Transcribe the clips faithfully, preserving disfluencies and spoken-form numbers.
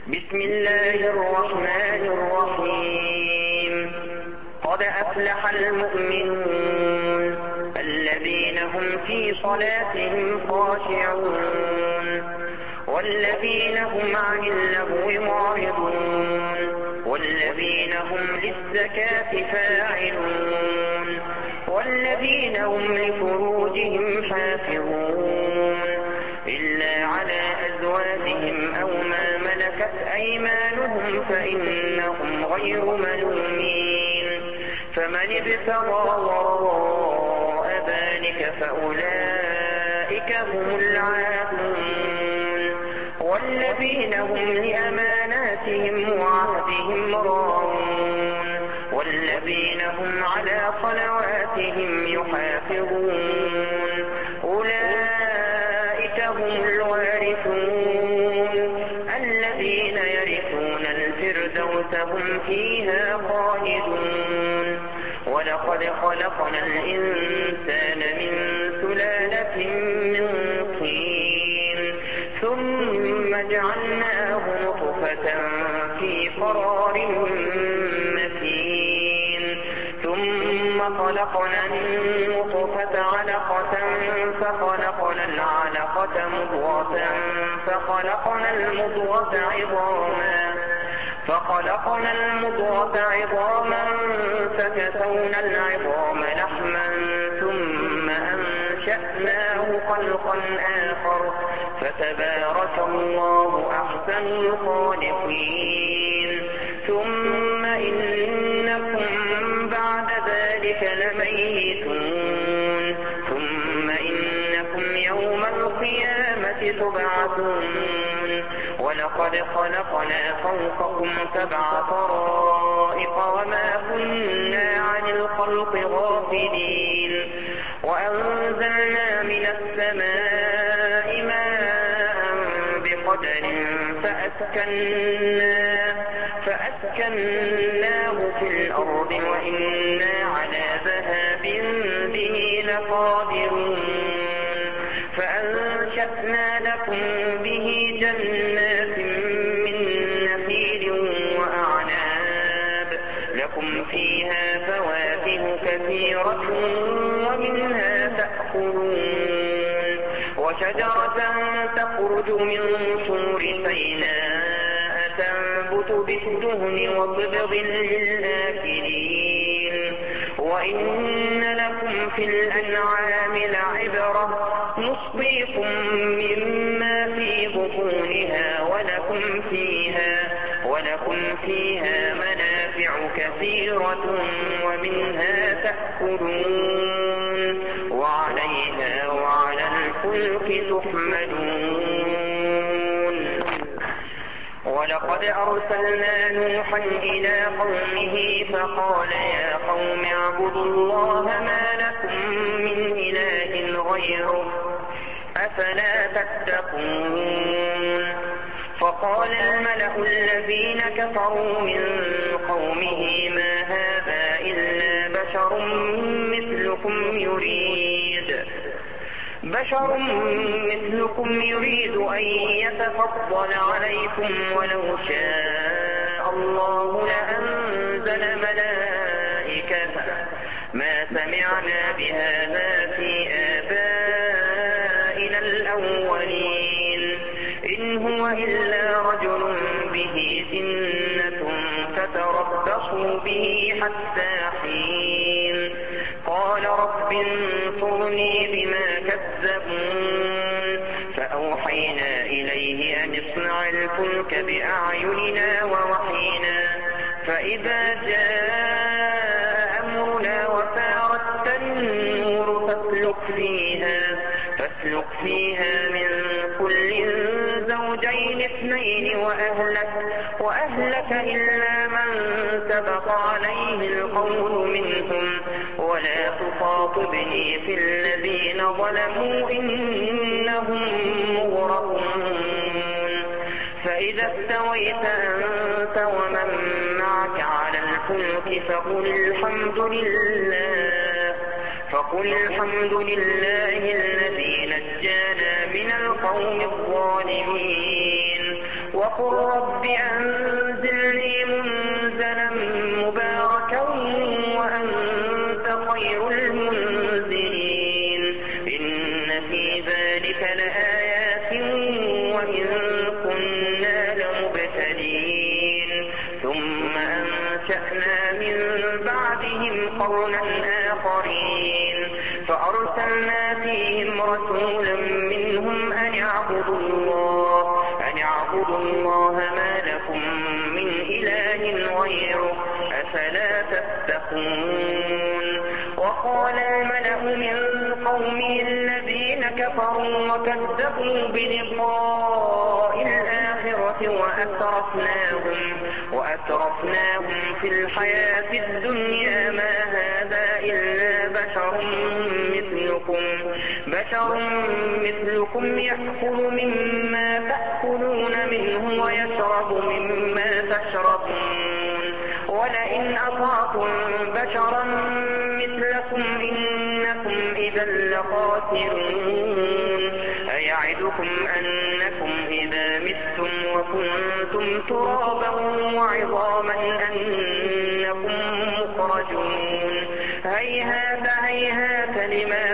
بسم الله الرحمن الرحيم قد أفلح المؤمنون الذين هم في صلاتهم خاشعون والذين هم عن اللغو معرضون والذين هم للزكاة فاعلون والذين هم لفروجهم حافظون إلا على أزواجهم أو ما ملكت أيمانهم فإنهم غير ملومين فمن ابتغى وراء ذلك فأولئك هم العادون والذين هم لأماناتهم وعهدهم راعون والذين هم على صلواتهم يحافظون أولئك هم الوارثون الذين يرثون الفردوس هم فيها خالدون ولقد خلقنا الإنسان من سلالة من طين ثم جعلناه نطفة في قرار مكين ثم خلقنا النطفة علقة فخلقنا العلقة مضغة فخلقنا المضغة عظاما فخلقنا المضغة عظاما فكسونا العظام لحما ثم أنشأناه خلقا آخر فتبارك الله أحسن الخالقين ثم إنكم بعد ذلك لميتون ثم إنكم يوم القيامة تبعثون ولقد خلقنا فوقكم سبع طرائق وما كنا عن الخلق غافلين وأنزلنا من السماء ماء بقدر فأسكناه فأسكناه في الأرض وإنا على ذهاب به لقادرون فأنشأنا لكم به جنات من نخيل وأعناب لكم فيها فواكه كثيرة ومنها تأكلون وشجرة تخرج من طور سيناء تنبت بالدهن وصبغ للآكلين وإن لكم في الأنعام لعبرة نسقيكم مما في بطونها ولكم فيها ولكم فيها منافع كثيرة ومنها تأكلون وعليها وعلى الفلك تحملون ولقد أرسلنا نوحا إلى قومه فقال يا قوم اعبدوا الله ما لكم من إله غيره أفلا تتقون فقال الملأ الذين كفروا من قومه ما هذا إلا بشر مثلكم يريد بشر مثلكم يريد أن يتفضل عليكم ولو شاء الله لأنزل ملائكة ما سمعنا بهذا في آبائنا الأولين إن هو إلا رجل به جنة فتربصوا به حتى حين قال رب انصرني بما كذبون فأوحينا إليه أن اصنع الفلك بأعيننا ووحينا فإذا جاء أمرنا وفارت النور فاسلك فيها فاسلك فيها من كل زوجين اثنين وأهلك وأهلك إلا من سبق عليه القول منهم ولا تخاطبني في الذين ظلموا إنهم مغرقون فإذا استويت أنت ومن معك على الفلك فقل الحمد لله فقل الحمد لله الذي نجانا من القوم الظالمين وقل رب أنزلني منزلا مباركا وأنت خير المنزلين إن في ذلك لآيات وإن كنا لمبتلين ثم أنشأنا من بعدهم قرنا آخرين فأرسلنا فيهم رسولا منهم أن اعبدوا الله أن اعبدوا الله ما لكم من إله غيره أفلا تتقون وقال الملأ من قومه الذين كفروا وكذبوا بلقاء الآخرة وأترفناهم, وأترفناهم في الحياة الدنيا ما هذا إلا بشر مثلكم, بشر مثلكم يأكل مما تأكلون منه ويشرب مما تشربون ولئن أطعتم بشرا مثلكم إنكم إذا لخاسرون أيعدكم أنكم إذا متم وكنتم ترابا وعظاما أنكم مخرجون هيهات هيهات لما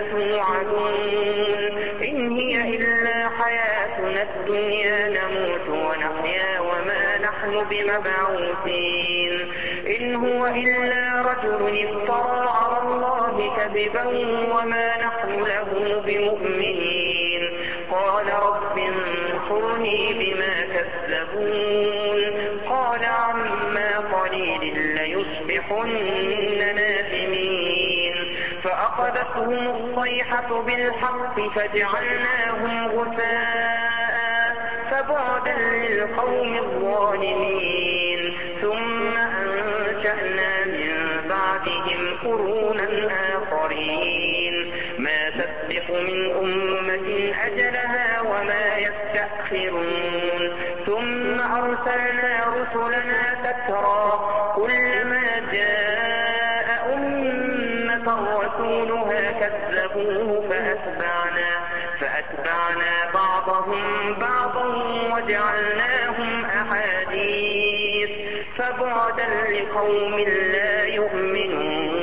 توعدون إن هي إلا حياتنا الدنيا نموت ونحيا وما نحن بمبعوثين إن هو إلا رجل افترى على الله كذبا وما نحن له بمؤمنين قال رب انصرني بما كذبون قال عما قليل ليصبحن نادمين فأخذتهم الصيحة بالحق فجعلناهم غثاء فبعدا للقوم الظالمين ثم أنشأنا من بعدهم قرونا آخرين ما تسبق من أمة أجلها وما يستأخرون ثم أرسلنا رسلنا تترى كلما جاء أمة رسولها كذبوه فأتبعنا, فأتبعنا بعضهم بعضا وجعلناهم أحاديث فبعدا لقوم لا يؤمنون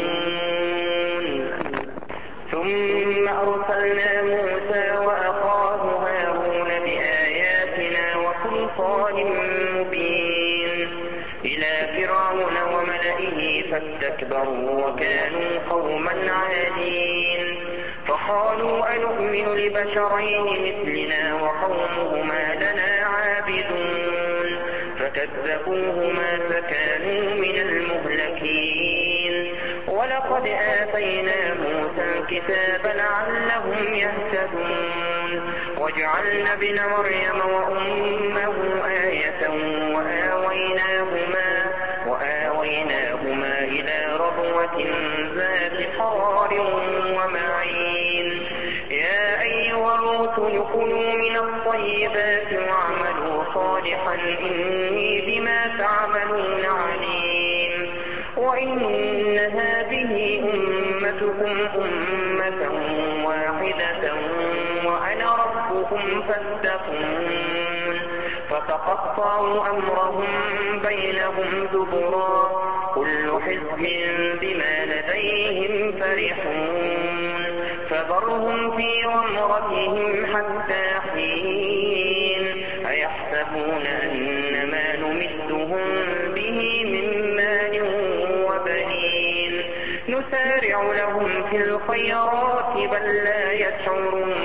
ثم أرسلنا موسى وأخاه هارون بآياتنا وسلطان مبين إلى فرعون وملئه فاستكبروا وكانوا قوما عادين فقالوا أنؤمن لبشرين مثلنا وقومهما لنا عابدون فكذبوهما فكانوا من المهلكين ولقد آتينا موسى الكتاب لعلهم يهتدون وجعلنا ابن مريم وأمه آية وآويناهما, وآويناهما إلى ربوة ذات قرار ومعين يا أيها الرسل كلوا من الطيبات واعملوا صالحا إني بما تعملون عليم وإن هذه أمتكم أمة واحدة وأنا ربكم فاتقون فتقطعوا أمرهم بينهم زبرا كل حزب بما لديهم فرحون فذرهم في غمرتهم حتى حين أيحسبون أن ما نمدهم به من مال وبنين نسارع لهم في الخيرات بل لا يشعرون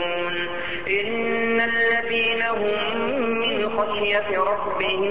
إن الذين هم من خشية ربهم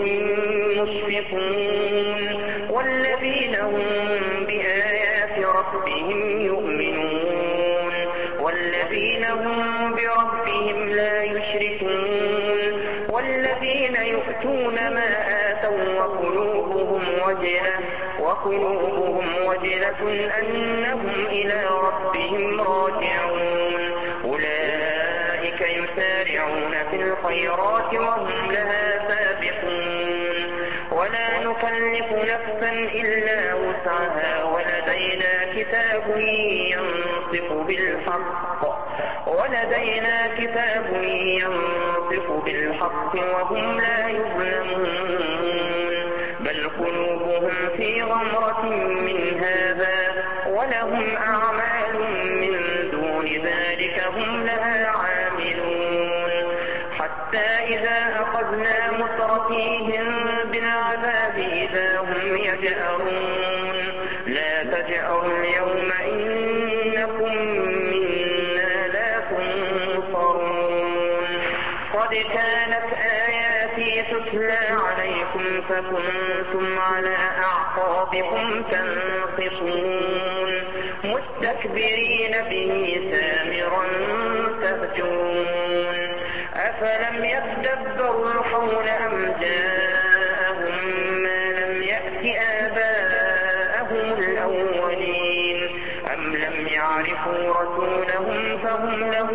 مشفقون والذين هم بآيات ربهم يؤمنون والذين هم بربهم لا يشركون والذين يؤتون ما آتوا وقلوبهم وجلة وقلوبهم وجلة أنهم إلى ربهم راجعون أولئك يسارعون في الخيرات وهم لها سابقون ولا نكلف نفسا إلا وسعها ولدينا كتاب ينطق بالحق ولدينا كتاب ينطق بالحق وهم لا يظلمون بل قلوبهم في غمرة من هذا ولهم أعمال من دون ذلك هم لها عاملون حتى إذا أخذنا مترفيهم بالعذاب إذا هم يجأرون لا تجأروا اليوم إنكم منا لا تنصرون قد كانت آياتي تتلى عليكم فكنتم على أعقابكم تنقصون مستكبرين به سامرا تهجرون أفلم يتدبروا القول أم جاءهم ما لم يأت آباءهم الأولين أم لم يعرفوا رسولهم فهم له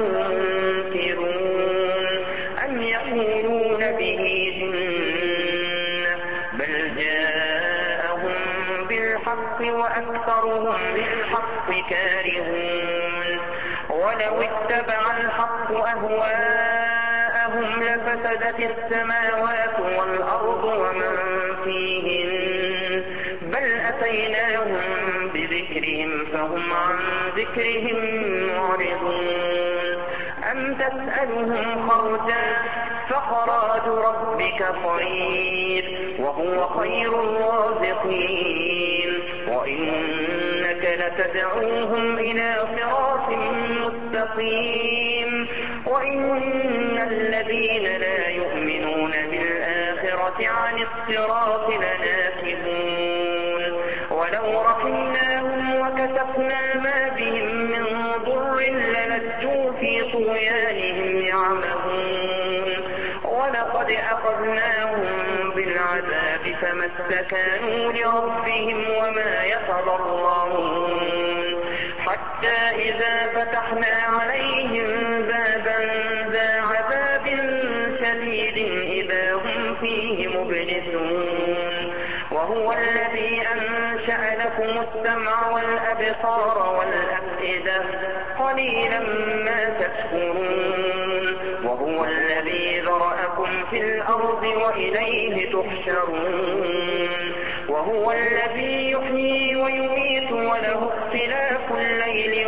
منكرون أم يقولون به جنة بل جاءهم بالحق وأكثرهم للحق كارهون ولو اتبع الحق أهواءهم لفسدت السماوات والأرض ومن فيهن بل أتيناهم بذكرهم فهم عن ذكرهم معرضون أم تسألهم خرجا فخراج ربك خير وهو خير الرازقين وإنك لتدعوهم إلى صراط مستقيم وإن الذين لا يؤمنون بالآخرة عن الصراط لناكبون ولو رحمناهم وكشفنا ما بهم من ضر للجوا في طغيانهم يعمهون ولقد أخذناهم بالعذاب فما استكانوا لربهم وما يتضرعون حتى إذا فتحنا عليهم بابا ذا عذاب شديد إذا هم فيه مبلسون وهو الذي أنشأ لكم السمع والأبصار والأفئدة قليلا ما تشكرون وهو الذي ذرأكم في الأرض وإليه تحشرون وهو الذي يحيي ويميت وله اختلاف الليل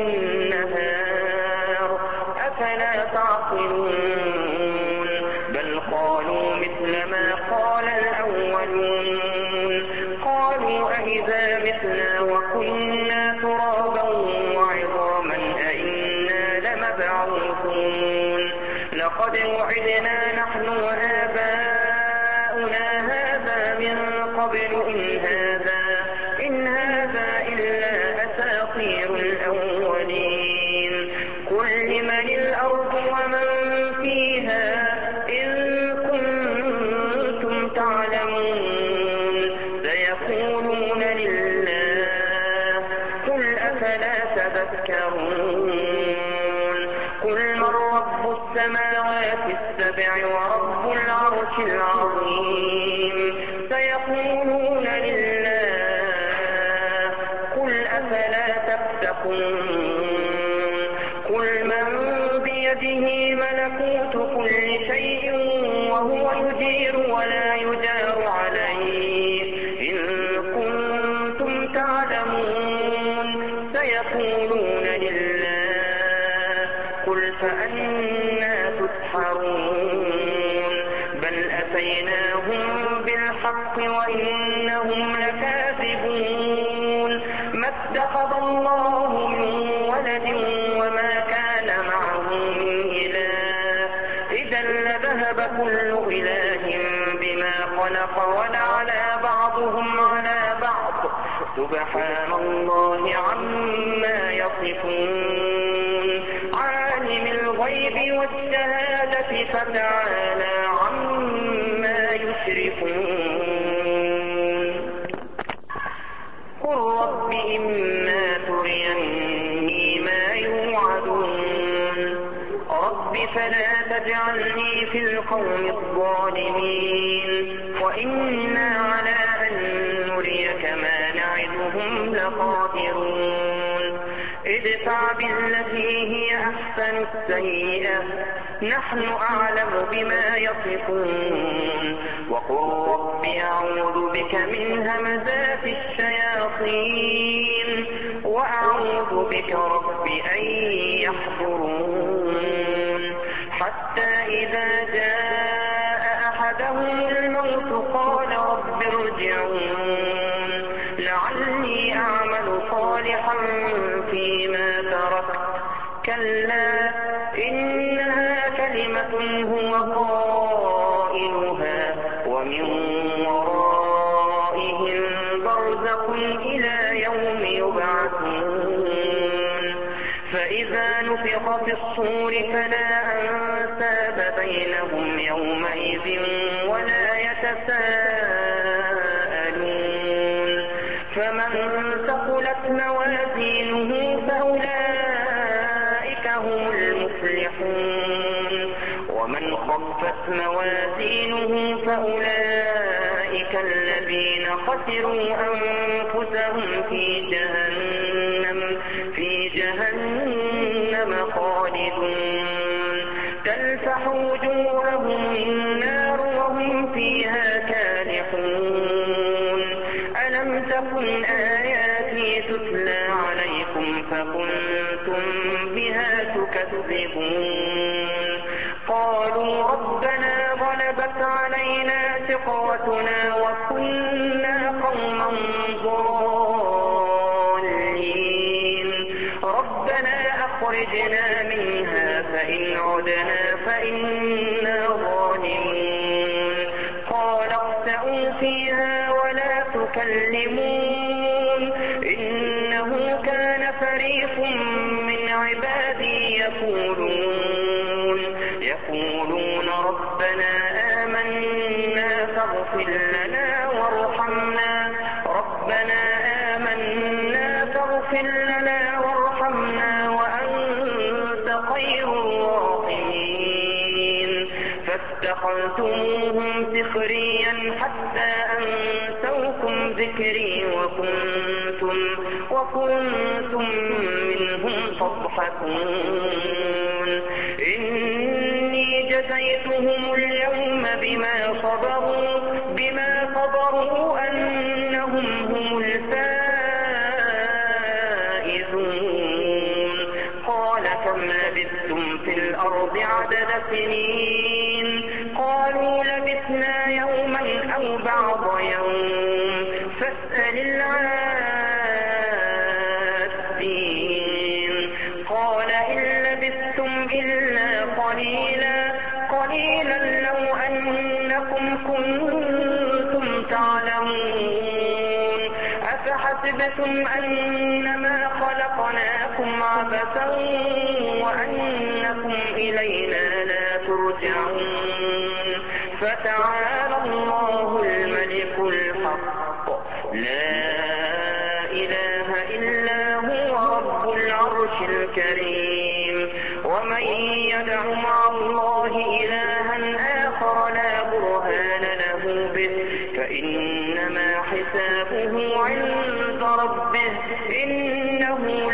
والنهار أفلا تعقلون بل قالوا مثل ما قال الأولون قالوا أإذا متنا وكنا ترابا وعظاما أإنا لمبعوثون لقد وعدنا نحن وآباؤنا هذا من قبل إن هذا إن هذا إلا أساطير الأولين قل لمن الأرض ومن فيها إن كنتم تعلمون سيقولون لله قل أفلا تذكرون قل من رب السماوات السبع ورب العرش العظيم سيقولون لله قل أفلا تتقون قل من بيده ملكوت كل شيء وهو يجير ولا يجار عليه إن كنتم تعلمون سيقولون لله قل فأنا تسحرون بل أتيناهم بالحق وإنهم لكاذبون ما اتخذ الله من ولد وما كان معه من إله إذا لذهب كل إله بما خلق ولعلى بعضهم على بعض سبحان الله عما يصفون عالم الغيب والشهادة فتعالى عما يشركون قل رب إما تريني ما يوعدون رب فلا تجعلني في القوم الظالمين وإنا على أن نريك ما نعدهم لقادرون ادفع بالتي هي أحسن السيئة نحن أعلم بما يصفون وقل رب أعوذ بك من همزات الشياطين وأعوذ بك رب أن يحضرون حتى إذا جاء أحدهم الموت قال رب ارجعون لعلي أعمل صالحا فيما تركت كلا إنها كلمة هو قائلها ومن ورائهم برزخ إلى يوم يبعثون فإذا نفخ في الصور فلا أنساب بينهم يومئذ ولا يتساءلون فمن ثقلت موازينه فأولئك هم المفلحون ومن خفت موازينه فأولئك الذين خسروا أنفسهم في جهنم في جهنم خالدون تلفح وجوههم النار وهم فيها كالحون ألم تكن آياتي تتلى عليكم فكنتم بها تكذبون قالوا ربنا غلبت علينا شقوتنا وكنا قوما ضالين ربنا أخرجنا منها فإن عدنا فإنا ظالمون قال اخسئوا فيها ولا تكلمون إنه كان فريق من عبادي يقولون يقولون ربنا آمنا فاغفر لنا وارحمنا ربنا آمنا فاغفر لنا وارحمنا وأنت خير الراحمين فاتخذتموهم سخريا حتى أنسوكم ذكري وكنتم وكنتم منهم تضحكون إني جزيتهم اليوم بما صبروا بما صبروا أنهم هم الفائزون قال كم لبثتم في الأرض عدد سنين قالوا لبثنا يوما أو بعض يوم فاسأل العادين قال إن لبثتم إلا قليلا قليلا لو أنكم كنتم تعلمون أفحسبتم أنما خلقناكم عبثا وأنكم إلينا لا ترجعون فتعالى الله الملك الحق لا إله إلا هو رب العرش الكريم ومن يدع مع الله إلها آخر لا برهان له به فإنما حسابه عند ربه إنه